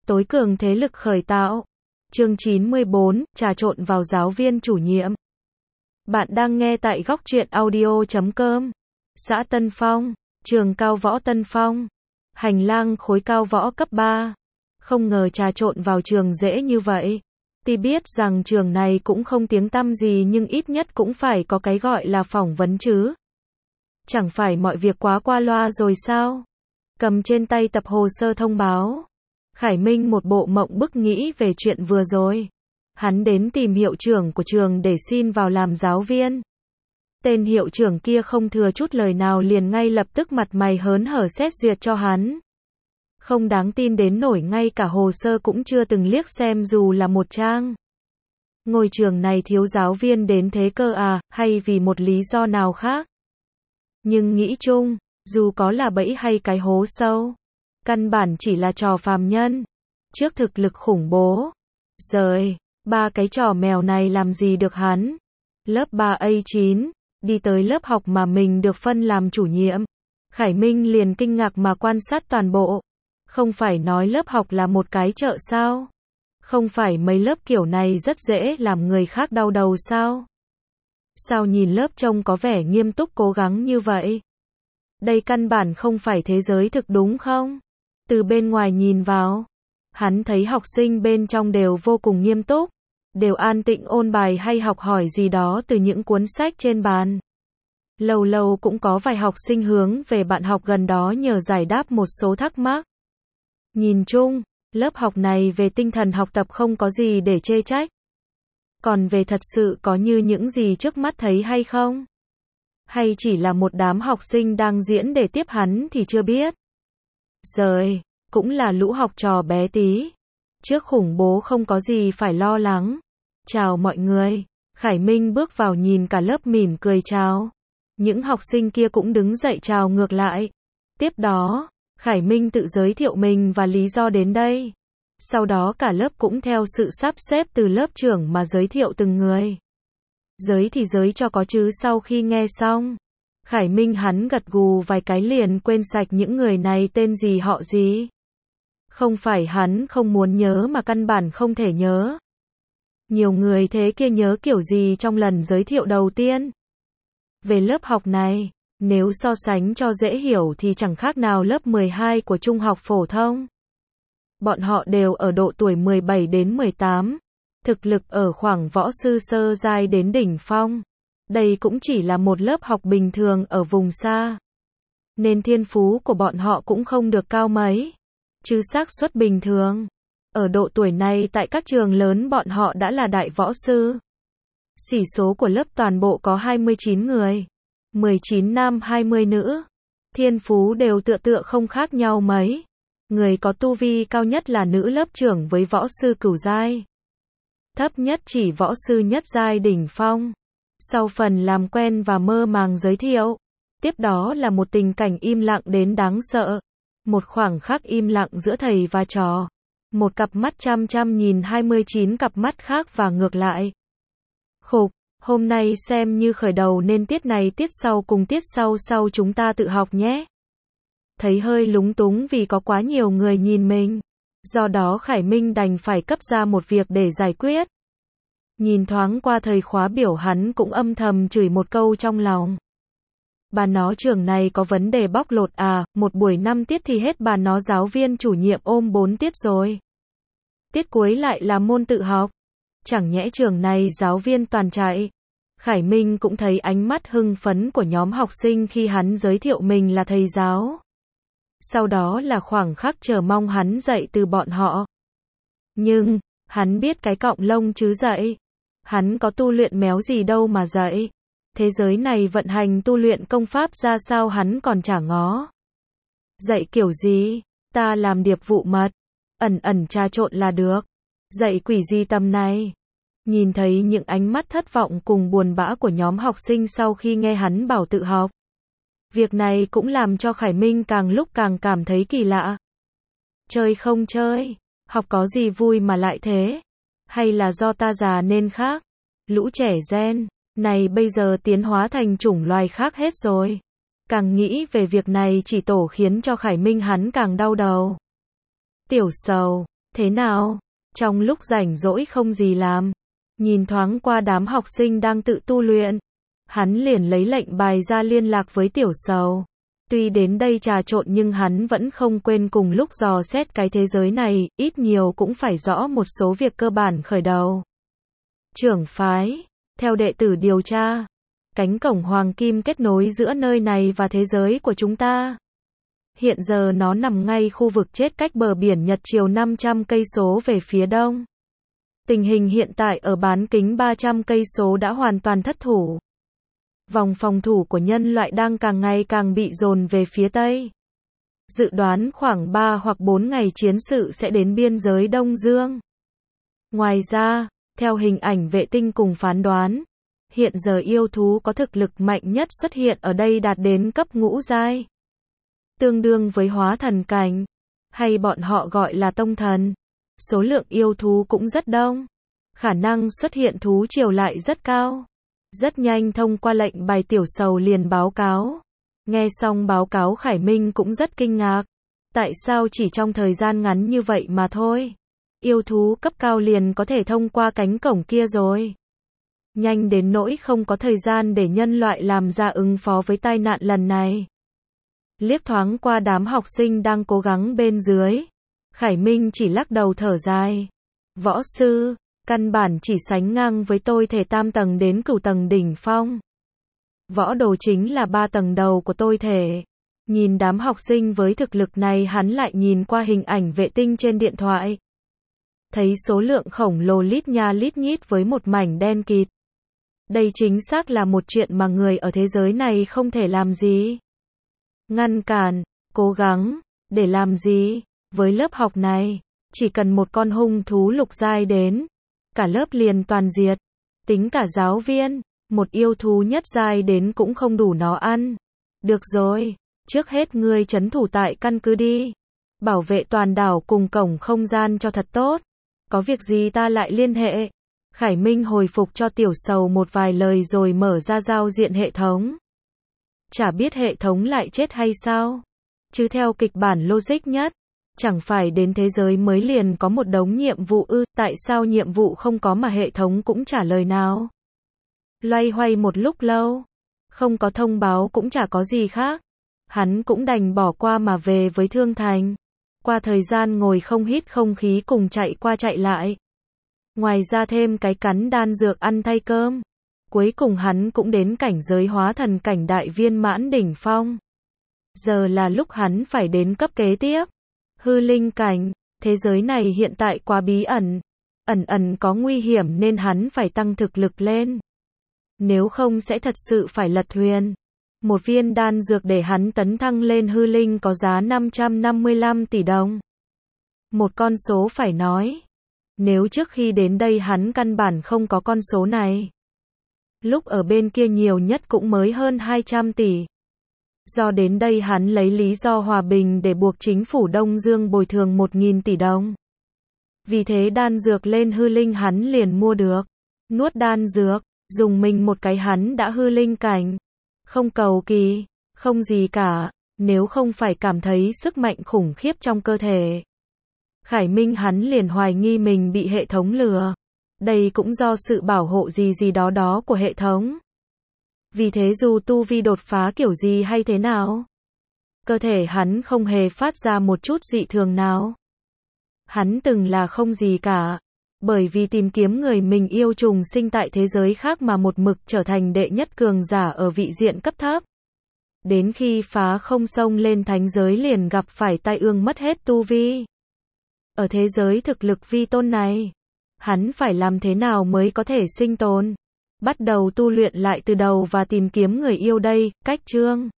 Tối cường thế lực khởi tạo. Chương 94, trà trộn vào giáo viên chủ nhiệm. Bạn đang nghe tại góc truyện audio.com. Xã Tân Phong, trường cao võ Tân Phong. Hành lang khối cao võ cấp 3. Không ngờ trà trộn vào trường dễ như vậy. Tuy biết rằng trường này cũng không tiếng tăm gì nhưng ít nhất cũng phải có cái gọi là phỏng vấn chứ. Chẳng phải mọi việc quá qua loa rồi sao? Cầm trên tay tập hồ sơ thông báo. Khải Minh một bộ mộng bức nghĩ về chuyện vừa rồi. Hắn đến tìm hiệu trưởng của trường để xin vào làm giáo viên. Tên hiệu trưởng kia không thừa chút lời nào liền ngay lập tức mặt mày hớn hở xét duyệt cho hắn. Không đáng tin đến nổi ngay cả hồ sơ cũng chưa từng liếc xem dù là một trang. Ngôi trường này thiếu giáo viên đến thế cơ à, hay vì một lý do nào khác? Nhưng nghĩ chung, dù có là bẫy hay cái hố sâu, căn bản chỉ là trò phàm nhân. Trước thực lực khủng bố. Giời, ba cái trò mèo này làm gì được hắn? Lớp 3A9, đi tới lớp học mà mình được phân làm chủ nhiệm. Khải Minh liền kinh ngạc mà quan sát toàn bộ. Không phải nói lớp học là một cái chợ sao? Không phải mấy lớp kiểu này rất dễ làm người khác đau đầu sao? Sao nhìn lớp trông có vẻ nghiêm túc cố gắng như vậy? Đây căn bản không phải thế giới thực đúng không? Từ bên ngoài nhìn vào, hắn thấy học sinh bên trong đều vô cùng nghiêm túc, đều an tĩnh ôn bài hay học hỏi gì đó từ những cuốn sách trên bàn. Lâu lâu cũng có vài học sinh hướng về bạn học gần đó nhờ giải đáp một số thắc mắc. Nhìn chung, lớp học này về tinh thần học tập không có gì để chê trách. Còn về thật sự có như những gì trước mắt thấy hay không? Hay chỉ là một đám học sinh đang diễn để tiếp hắn thì chưa biết. Giời, cũng là lũ học trò bé tí. Trước khủng bố không có gì phải lo lắng. Chào mọi người. Khải Minh bước vào nhìn cả lớp mỉm cười chào. Những học sinh kia cũng đứng dậy chào ngược lại. Tiếp đó, Khải Minh tự giới thiệu mình và lý do đến đây. Sau đó cả lớp cũng theo sự sắp xếp từ lớp trưởng mà giới thiệu từng người. Giới thì giới cho có chứ. Sau khi nghe xong, Khải Minh hắn gật gù vài cái liền quên sạch những người này tên gì họ gì. Không phải hắn không muốn nhớ mà căn bản không thể nhớ. Nhiều người thế kia nhớ kiểu gì trong lần giới thiệu đầu tiên. Về lớp học này, nếu so sánh cho dễ hiểu thì chẳng khác nào lớp 12 của trung học phổ thông. Bọn họ đều ở độ tuổi 17 đến 18. Thực lực ở khoảng võ sư sơ giai đến đỉnh phong. Đây cũng chỉ là một lớp học bình thường ở vùng xa. Nên thiên phú của bọn họ cũng không được cao mấy. Chứ xác suất bình thường. Ở độ tuổi này tại các trường lớn bọn họ đã là đại võ sư. Sĩ số của lớp toàn bộ có 29 người. 19 nam 20 nữ. Thiên phú đều tựa không khác nhau mấy. Người có tu vi cao nhất là nữ lớp trưởng với võ sư cửu giai. Thấp nhất chỉ võ sư nhất giai đỉnh phong. Sau phần làm quen và mơ màng giới thiệu, tiếp đó là một tình cảnh im lặng đến đáng sợ. Một khoảng khắc im lặng giữa thầy và trò. Một cặp mắt chăm chăm nhìn 29 cặp mắt khác và ngược lại. Khục, hôm nay xem như khởi đầu nên tiết này tiết sau cùng tiết sau chúng ta tự học nhé. Thấy hơi lúng túng vì có quá nhiều người nhìn mình. Do đó Khải Minh đành phải cấp ra một việc để giải quyết. Nhìn thoáng qua thời khóa biểu hắn cũng âm thầm chửi một câu trong lòng. Bà nó trường này có vấn đề bóc lột à, một buổi 5 tiết thì hết bà nó giáo viên chủ nhiệm ôm 4 tiết rồi. Tiết cuối lại là môn tự học. Chẳng nhẽ trường này giáo viên toàn chạy. Khải Minh cũng thấy ánh mắt hưng phấn của nhóm học sinh khi hắn giới thiệu mình là thầy giáo. Sau đó là khoảng khắc chờ mong hắn dạy từ bọn họ. Nhưng, hắn biết cái cọng lông chứ dạy. Hắn có tu luyện méo gì đâu mà dạy. Thế giới này vận hành tu luyện công pháp ra sao hắn còn chả ngó. Dạy kiểu gì? Ta làm điệp vụ mật. Ẩn trà trộn là được. Dạy quỷ gì tầm này? Nhìn thấy những ánh mắt thất vọng cùng buồn bã của nhóm học sinh sau khi nghe hắn bảo tự học. Việc này cũng làm cho Khải Minh càng lúc càng cảm thấy kỳ lạ. Chơi không chơi? Học có gì vui mà lại thế? Hay là do ta già nên khác? Lũ trẻ gen này bây giờ tiến hóa thành chủng loài khác hết rồi. Càng nghĩ về việc này chỉ tổ khiến cho Khải Minh hắn càng đau đầu. Tiểu sầu, Thế nào? Trong lúc rảnh rỗi không gì làm, nhìn thoáng qua đám học sinh đang tự tu luyện, hắn liền lấy lệnh bài ra liên lạc với Tiểu Sầu. Tuy đến đây trà trộn nhưng hắn vẫn không quên cùng lúc dò xét cái thế giới này, ít nhiều cũng phải rõ một số việc cơ bản khởi đầu. Trưởng phái, theo đệ tử điều tra, cánh cổng hoàng kim kết nối giữa nơi này và thế giới của chúng ta. Hiện giờ nó nằm ngay khu vực chết cách bờ biển Nhật Triều 500 cây số về phía đông. Tình hình hiện tại ở bán kính 300 cây số đã hoàn toàn thất thủ. Vòng phòng thủ của nhân loại đang càng ngày càng bị dồn về phía tây. Dự đoán khoảng 3 hoặc 4 ngày chiến sự sẽ đến biên giới Đông Dương. Ngoài ra, theo hình ảnh vệ tinh cùng phán đoán, hiện giờ yêu thú có thực lực mạnh nhất xuất hiện ở đây đạt đến cấp ngũ giai, tương đương với hóa thần cảnh, hay bọn họ gọi là tông thần. Số lượng yêu thú cũng rất đông, khả năng xuất hiện thú triều lại rất cao. Rất nhanh thông qua lệnh bài Tiểu Sầu liền báo cáo. Nghe xong báo cáo Khải Minh cũng rất kinh ngạc. Tại sao chỉ trong thời gian ngắn như vậy mà thôi? Yêu thú cấp cao liền có thể thông qua cánh cổng kia rồi. Nhanh đến nỗi không có thời gian để nhân loại làm ra ứng phó với tai nạn lần này. Liếc thoáng qua đám học sinh đang cố gắng bên dưới, Khải Minh chỉ lắc đầu thở dài. Võ sư, căn bản chỉ sánh ngang với tôi thể tam tầng đến cửu tầng đỉnh phong. Võ đồ chính là 3 tầng đầu của tôi thể. Nhìn đám học sinh với thực lực này, hắn lại nhìn qua hình ảnh vệ tinh trên điện thoại. Thấy số lượng khổng lồ lít nha lít nhít với một mảnh đen kịt. Đây chính xác là một chuyện mà người ở thế giới này không thể làm gì. Ngăn cản, cố gắng, để làm gì? Với lớp học này, chỉ cần một con hung thú lục giai đến, cả lớp liền toàn diệt. Tính cả giáo viên, một yêu thú nhất giai đến cũng không đủ nó ăn. Được rồi, trước hết ngươi trấn thủ tại căn cứ đi. Bảo vệ toàn đảo cùng cổng không gian cho thật tốt. Có việc gì ta lại liên hệ. Khải Minh hồi phục cho Tiểu Sầu một vài lời rồi mở ra giao diện hệ thống. Chả biết hệ thống lại chết hay sao? Chứ theo kịch bản logic nhất, chẳng phải đến thế giới mới liền có một đống nhiệm vụ ư? Tại sao nhiệm vụ không có mà hệ thống cũng trả lời nào? Loay hoay một lúc lâu, không có thông báo cũng chả có gì khác. Hắn cũng đành bỏ qua mà về với Thương Thành. Qua thời gian ngồi không hít không khí cùng chạy qua chạy lại. Ngoài ra thêm cái cắn đan dược ăn thay cơm. Cuối cùng hắn cũng đến cảnh giới hóa thần cảnh đại viên mãn đỉnh phong. Giờ là lúc hắn phải đến cấp kế tiếp. Hư linh cảnh, thế giới này hiện tại quá bí ẩn. Ẩn có nguy hiểm nên hắn phải tăng thực lực lên. Nếu không sẽ thật sự phải lật thuyền. Một viên đan dược để hắn tấn thăng lên hư linh có giá 555 tỷ đồng. Một con số phải nói. Nếu trước khi đến đây hắn căn bản không có con số này. Lúc ở bên kia nhiều nhất cũng mới hơn 200 tỷ. Do đến đây hắn lấy lý do hòa bình để buộc chính phủ Đông Dương bồi thường 1.000 tỷ đồng. Vì thế đan dược lên hư linh hắn liền mua được. Nuốt đan dược, dùng mình một cái hắn đã hư linh cảnh. Không cầu kỳ, không gì cả, nếu không phải cảm thấy sức mạnh khủng khiếp trong cơ thể. Khải Minh hắn liền hoài nghi mình bị hệ thống lừa. Đây cũng do sự bảo hộ gì đó của hệ thống. Vì thế dù tu vi đột phá kiểu gì hay thế nào, cơ thể hắn không hề phát ra một chút dị thường nào. Hắn từng là không gì cả. Bởi vì tìm kiếm người mình yêu trùng sinh tại thế giới khác mà một mực trở thành đệ nhất cường giả ở vị diện cấp thấp. Đến khi phá không xông lên thánh giới liền gặp phải tai ương mất hết tu vi. Ở thế giới thực lực vi tôn này, hắn phải làm thế nào mới có thể sinh tồn? Bắt đầu tu luyện lại từ đầu và tìm kiếm người yêu đây, cách chương